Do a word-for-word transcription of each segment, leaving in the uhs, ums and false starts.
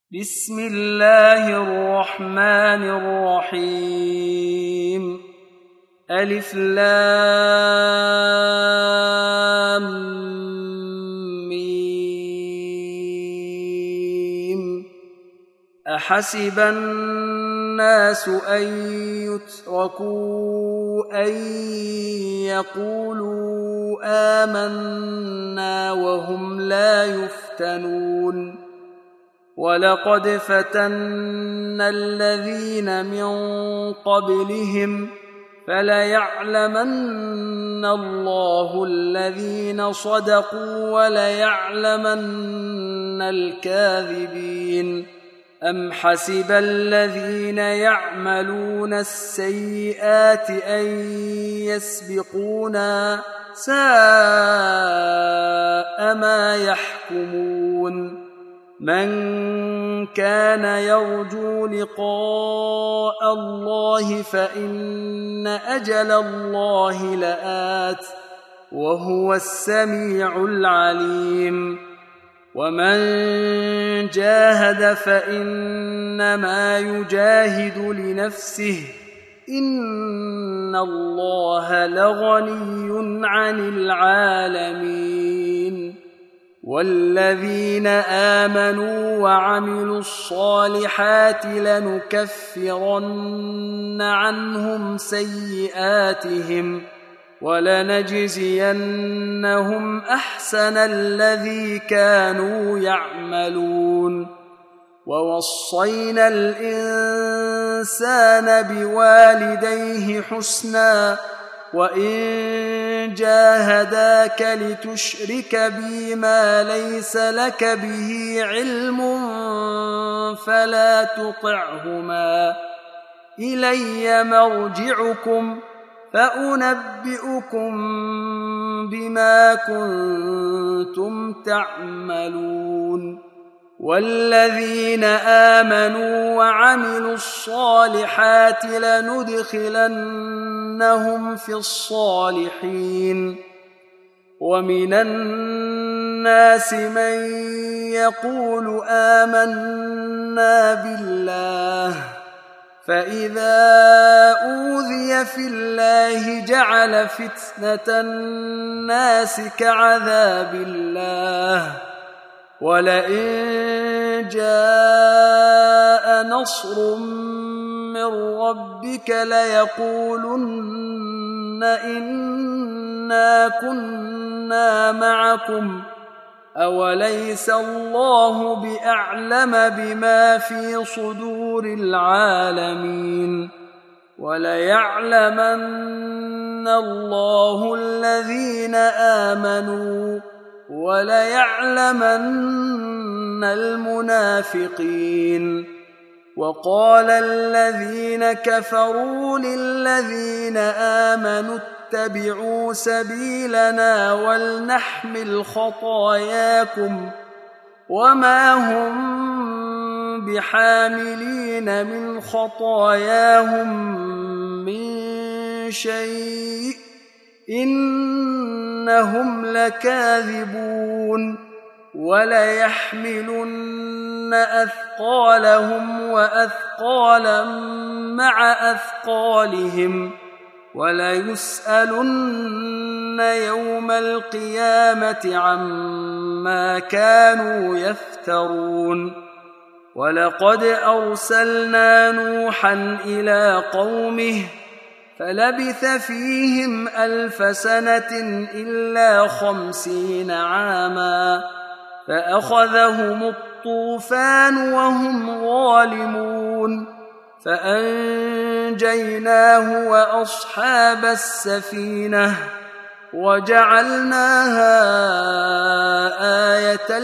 بسم الله الرحمن الرحيم. ألف لام ميم. أحسب الناس أن يتركوا أن يقولوا آمنا وهم لا يفتنون. ولقد فتنا الذين من قبلهم فليعلمن الله الذين صدقوا وليعلمن الكاذبين. أم حسب الذين يعملون السيئات أن يسبقونا ساء ما يحكمون. من كان يرجو لقاء الله فإن أجل الله لآت وهو السميع العليم. ومن جاهد فإنما يجاهد لنفسه إن الله لغني عن العالمين. والذين آمنوا وعملوا الصالحات لنكفرن عنهم سيئاتهم ولنجزينهم أحسن الذي كانوا يعملون. ووصينا الإنسان بوالديه حسنا وإن جاهداك لتشرك بي ما ليس لك به علم فلا تطعهما إلي مرجعكم فأنبئكم بما كنتم تعملون. والذين آمنوا وعملوا الصالحات لندخلنهم في الصالحين. ومن الناس من يقول آمنا بالله فإذا أوذي في الله جعل فتنة الناس كعذاب الله ولئن جاء نصر من ربك ليقولن إنا كنا معكم أوليس الله بأعلم بما في صدور العالمين. وليعلمن الله الذين آمنوا وليعلمن المنافقين. وقال الذين كفروا للذين آمنوا اتبعوا سبيلنا ولنحمل خطاياكم وما هم بحاملين من خطاياهم من شيء إنهم لكاذبون. وليحملن أثقالهم وأثقالا مع أثقالهم وليسألن يوم القيامة عما كانوا يفترون. ولقد أرسلنا نوحا إلى قومه فلبث فيهم ألف سنة إلا خمسين عاما فأخذهم الطوفان وهم ظالمون فأنجيناه وأصحاب السفينة وجعلناها آية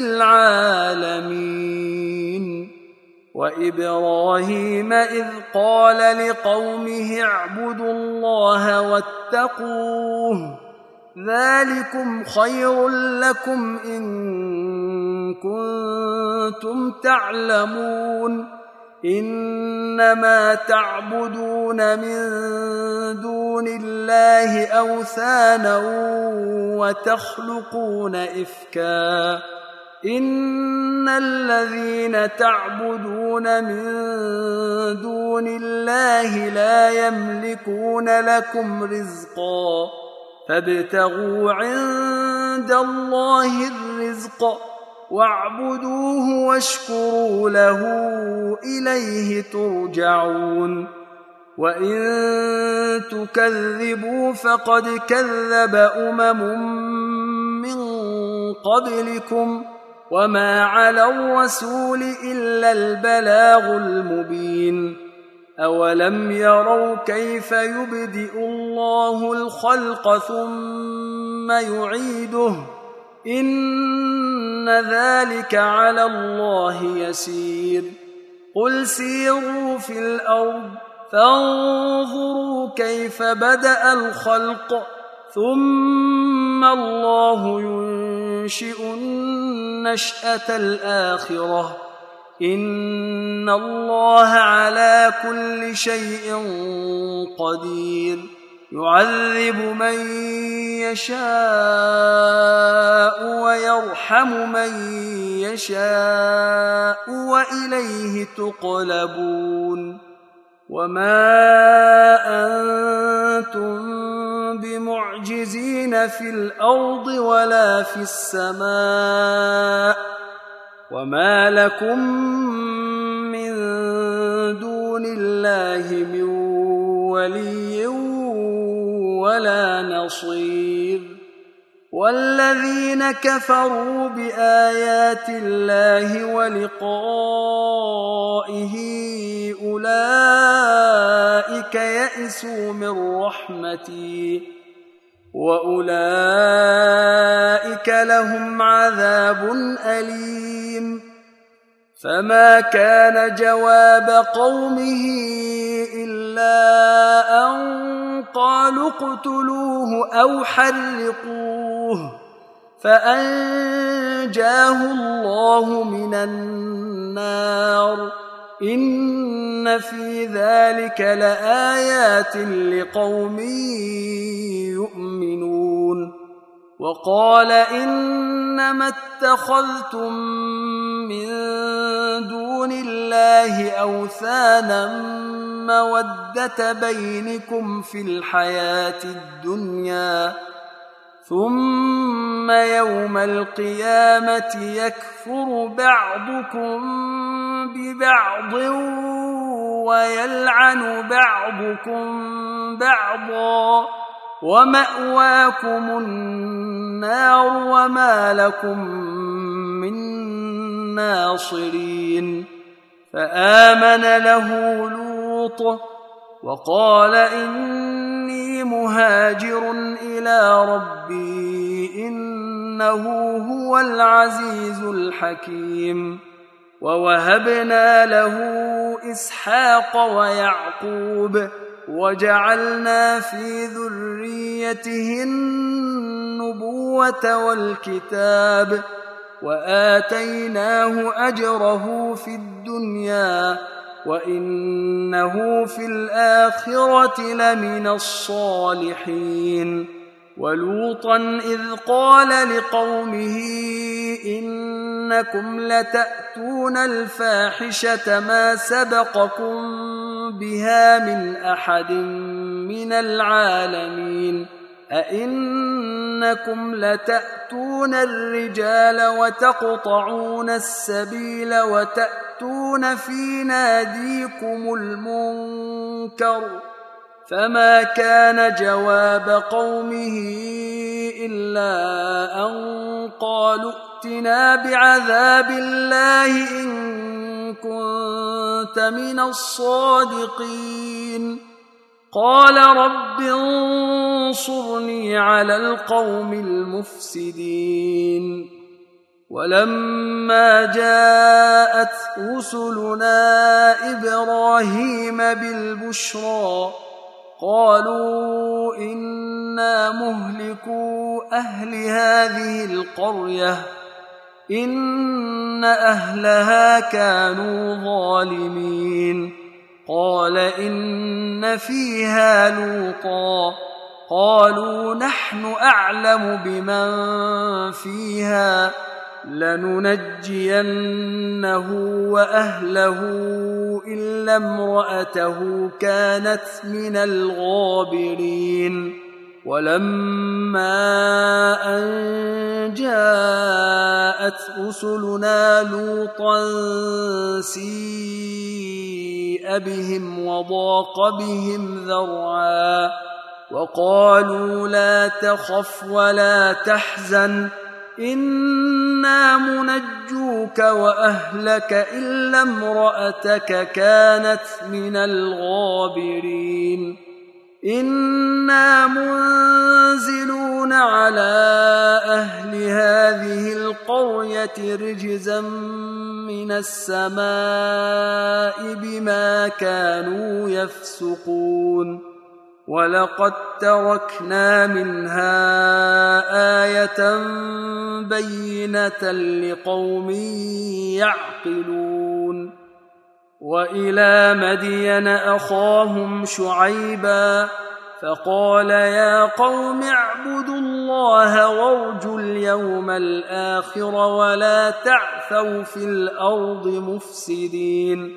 للعالمين. وإبراهيم إذ قال لقومه اعبدوا الله واتقوه ذلكم خير لكم إن كنتم تعلمون. إنما تعبدون من دون الله أوثانا وتخلقون إفكا إن الذين تعبدون من دون الله لا يملكون لكم رزقا فابتغوا عند الله الرزق واعبدوه واشكروا له إليه ترجعون وإن تكذبوا فقد كذب أمم من قبلكم وما على الرسول إلا البلاغ المبين أولم يروا كيف يبدئ الله الخلق ثم يعيده إن ذلك على الله يسير قل سيروا في الأرض فانظروا كيف بدأ الخلق ثم الله ينشئ النشأة الآخرة إن الله على كل شيء قدير يعذب من يشاء ويرحم من يشاء وإليه تقلبون وما أنتم بمعجزين في الأرض ولا في السماء وما لكم من دون الله من ولي ولا نصير والذين كفروا بآيات الله ولقائه أولئك يئسوا من رحمتي وأولئك لهم عذاب أليم فما كان جواب قومه إلا أن قالوا اقتلوه أو حرقوه فأنجاه الله من النار إن في ذلك لآيات لقوم يؤمنون وقال إنما اتخذتم من دون الله أوثانا مودة بينكم في الحياة الدنيا ثم يوم القيامة يكفر بعضكم ببعض ويلعن بعضكم بعضا ومأواكم النار وما لكم من ناصرين فآمن له لوط وقال إني مهاجر إلى ربي إنه هو العزيز الحكيم ووهبنا له إسحاق ويعقوب وجعلنا في ذريته النبوة والكتاب وآتيناه أجره في الدنيا وإنه في الآخرة لمن الصالحين ولوطا إذ قال لقومه إنكم لتأتون الفاحشة ما سبقكم بها من أحد من العالمين أئنكم لتأتون الرجال وتقطعون السبيل وتأتون في ناديكم المنكر فما كان جواب قومه إلا أن قالوا ائتنا بعذاب الله إن كنت من الصادقين قال رب انصرني على القوم المفسدين ولما جاءت رسلنا إبراهيم بالبشرى قالوا إنا مهلكو أهل هذه القرية إن أهلها كانوا ظالمين قال إن فيها لوطا قالوا نحن أعلم بمن فيها لننجينه وأهله إلا امرأته كانت من الغابرين ولما أن جاءت رسلنا لوطا سيء بهم وضاق بهم ذرعا وقالوا لا تخف ولا تحزن إنا منجوك وأهلك إلا امرأتك كانت من الغابرين إنا منزلون على أهل هذه القرية رجزا من السماء بما كانوا يفسقون ولقد تركنا منها آية بينة لقوم يعقلون وإلى مدين أخاهم شعيبا فقال يا قوم اعبدوا الله وارجوا اليوم الآخر ولا تعثوا في الأرض مفسدين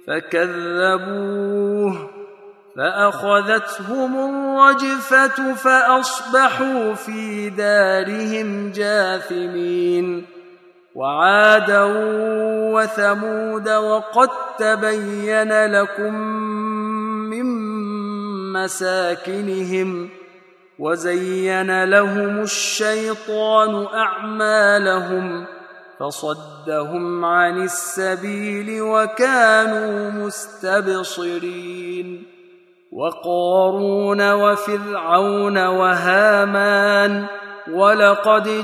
فكذبوه فأخذتهم الرجفة فأصبحوا في دارهم جاثمين وعادا وثمود وقد تبين لكم من مساكنهم وزين لهم الشيطان أعمالهم فصدهم عن السبيل وكانوا مستبصرين وقارون وفرعون وهامان ولقد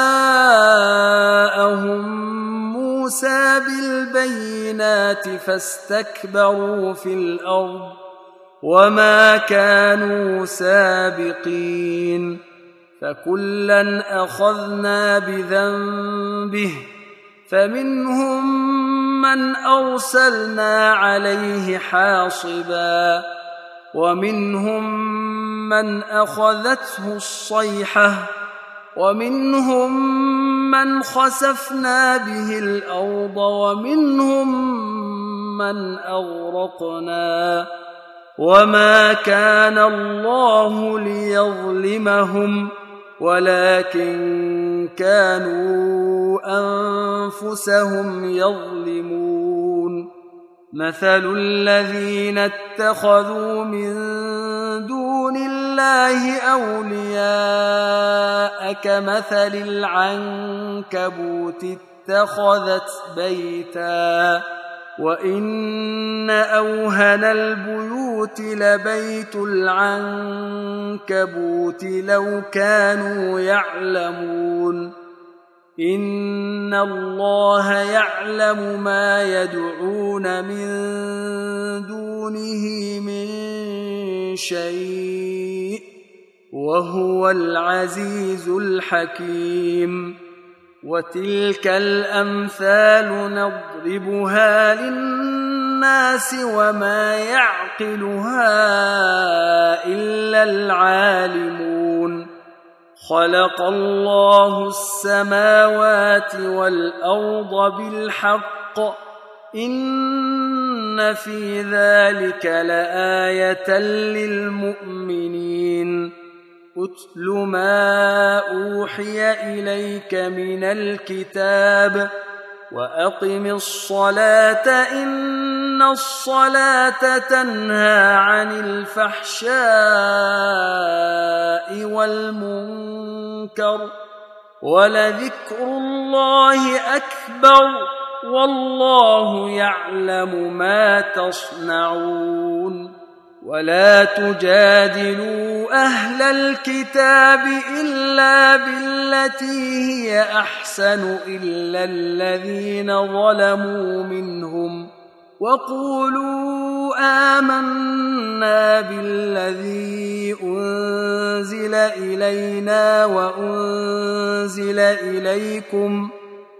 جاءهم موسى بالبينات فاستكبروا في الأرض وما كانوا سابقين فكلا أخذنا بذنبه فمنهم من أرسلنا عليه حاصبا ومنهم من أخذته الصيحة ومنهم من خسفنا به الأرض ومنهم من أغرقنا وما كان الله ليظلمهم ولكن كانوا أنفسهم يظلمون مثل الذين اتخذوا من دون الله أولياء كمثل العنكبوت اتخذت بيتا وإن أوهن البيوت لبيت العنكبوت لو كانوا يعلمون إن الله يعلم ما يدعون من دونه من شيء وهو العزيز الحكيم وتلك الأمثال نضربها للناس وما يعقلها إلا العالمون خلق الله السماوات والأرض بالحق إن في ذلك لآية للمؤمنين أتل ما أوحي إليك من الكتاب وأقم الصلاة إن الصلاة تنهى عن الفحشاء والمنكر ولذكر الله أكبر والله يعلم ما تصنعون ولا تجادلوا أهل الكتاب إلا بالتي هي أحسن إلا الذين ظلموا منهم وقولوا آمنا بالذي أنزل إلينا وأنزل إليكم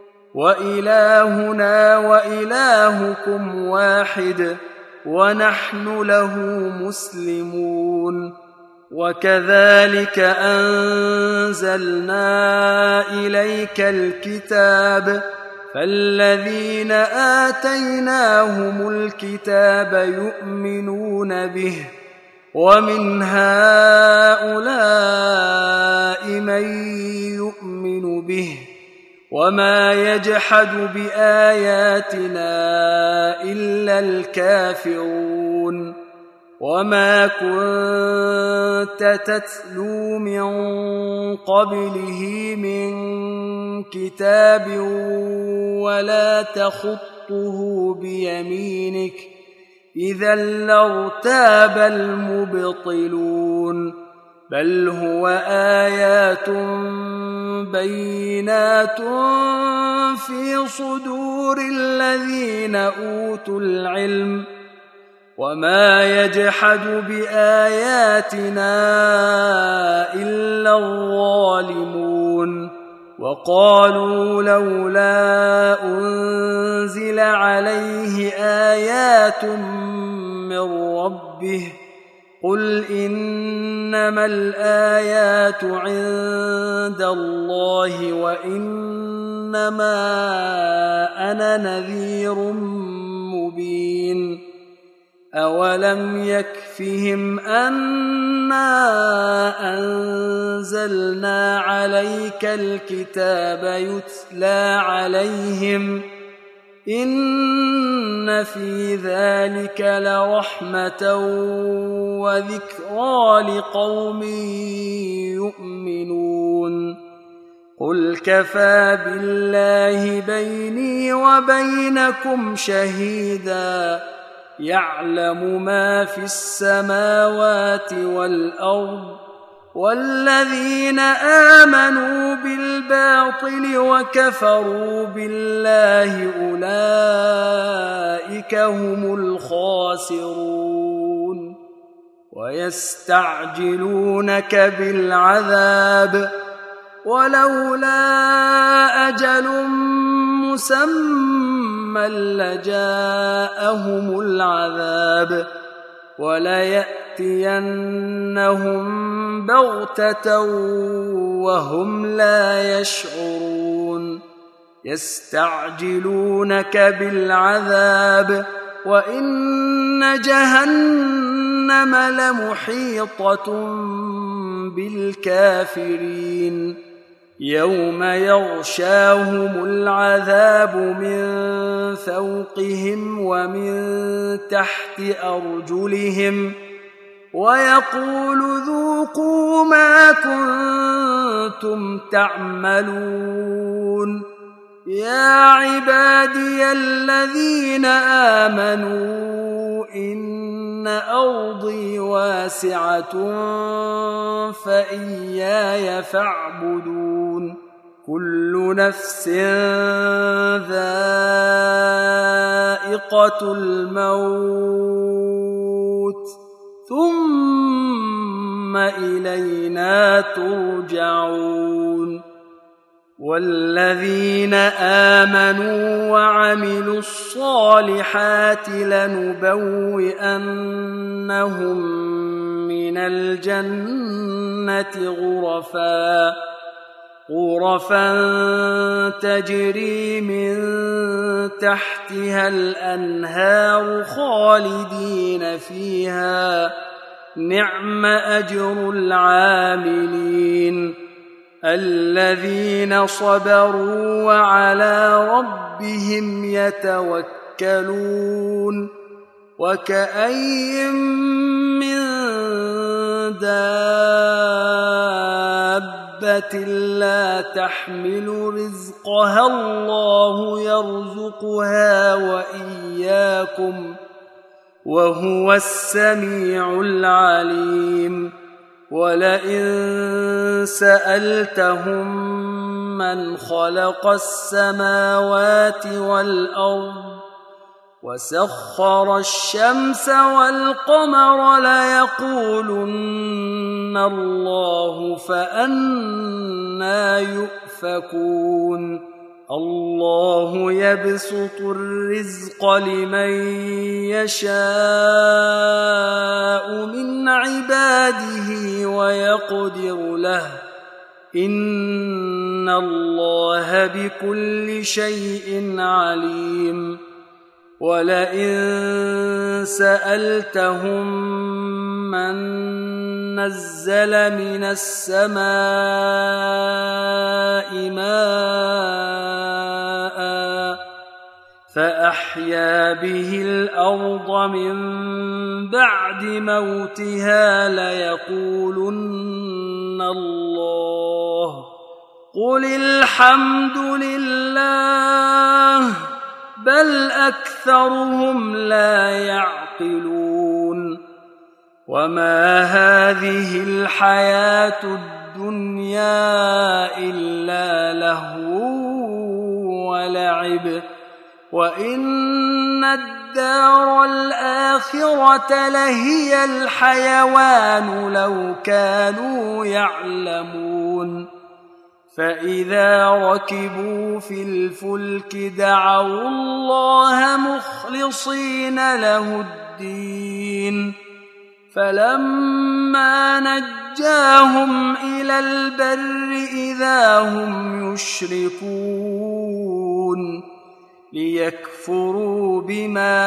وإلهنا وإلهكم واحد ونحن له مسلمون وكذلك أنزلنا إليك الكتاب فالذين آتيناهم الكتاب يؤمنون به ومن هؤلاء من يؤمن به وما يجحد بآياتنا إلا الكافرون وما كنت تتلو من قبله من كتاب ولا تخطه بيمينك إذا لارتاب المبطلون بل هو آيات بينات في صدور الذين أوتوا العلم وما يجحد بآياتنا إلا الظالمون وقالوا لولا أنزل عليه آيات من ربه قل إنما الآيات عند الله وإنما أنا نذير مبين أولم يكفهم أنا أنزلنا عليك الكتاب يتلى عليهم إن في ذلك لرحمة وذكرى لقوم يؤمنون قل كفى بالله بيني وبينكم شهيدا يعلم ما في السماوات والأرض والذين آمنوا بالباطل وكفروا بالله أولئك هم الخاسرون ويستعجلونك بالعذاب ولولا أجل مسمى لجاءهم العذاب وليأتينهم بغتة وهم لا يشعرون يستعجلونك بالعذاب وإن جهنم لمحيطة بالكافرين يوم يغشاهم العذاب من فوقهم ومن تحت أرجلهم ويقول ذوقوا ما كنتم تعملون يا عبادي الذين آمنوا إن أرضي واسعة فإياي فاعبدون كل نفس ذائقة الموت ثم إلينا ترجعون والذين آمنوا وعملوا الصالحات لنبوئنهم من الجنة غرفا غرفا تجري من تحتها الأنهار خالدين فيها نعم أجر العاملين الذين صبروا وعلى ربهم يتوكلون وكأين من دابة لا تحمل رزقها الله يرزقها وإياكم وهو السميع العليم ولئن سألتهم من خلق السماوات والأرض وسخر الشمس والقمر ليقولن الله فأنى يؤفكون الله يبسط الرزق لمن يشاء من عباده ويقدر له إن الله بكل شيء عليم ولئن سألتهم من نزل من السماء ماء فأحيا به الأرض من بعد موتها ليقولن الله قل الحمد لله بل أكثرهم لا يعقلون وما هذه الحياة الدنيا إلا لهو ولعب وإن الدار الآخرة لهي الحيوان لو كانوا يعلمون فإذا ركبوا في الفلك دعوا الله مخلصين له الدين فلما نجاهم إلى البر إذا هم يشركون ليكفروا بما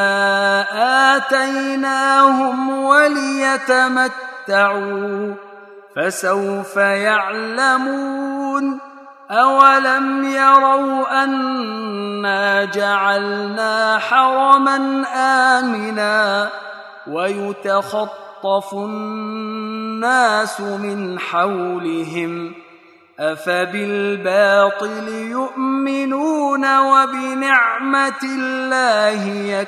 آتيناهم وليتمتعوا فسوف يعلمون أولم يروا أنا جعلنا حرما آمنا ويتخطف الناس من حولهم أفبالباطل يؤمنون وبنعمة الله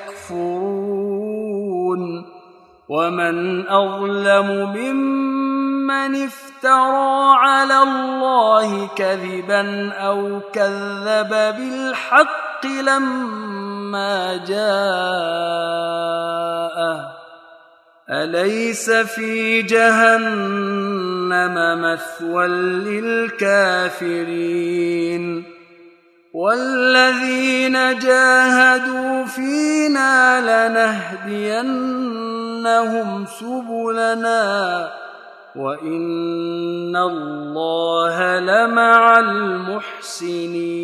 يكفرون ومن أظلم ممن افترى على الله كذبا أو كذب بالحق لما جاءه أليس في جهنم مثوى للكافرين والذين جاهدوا فينا لنهدينهم سبلنا وإن الله لمع المحسنين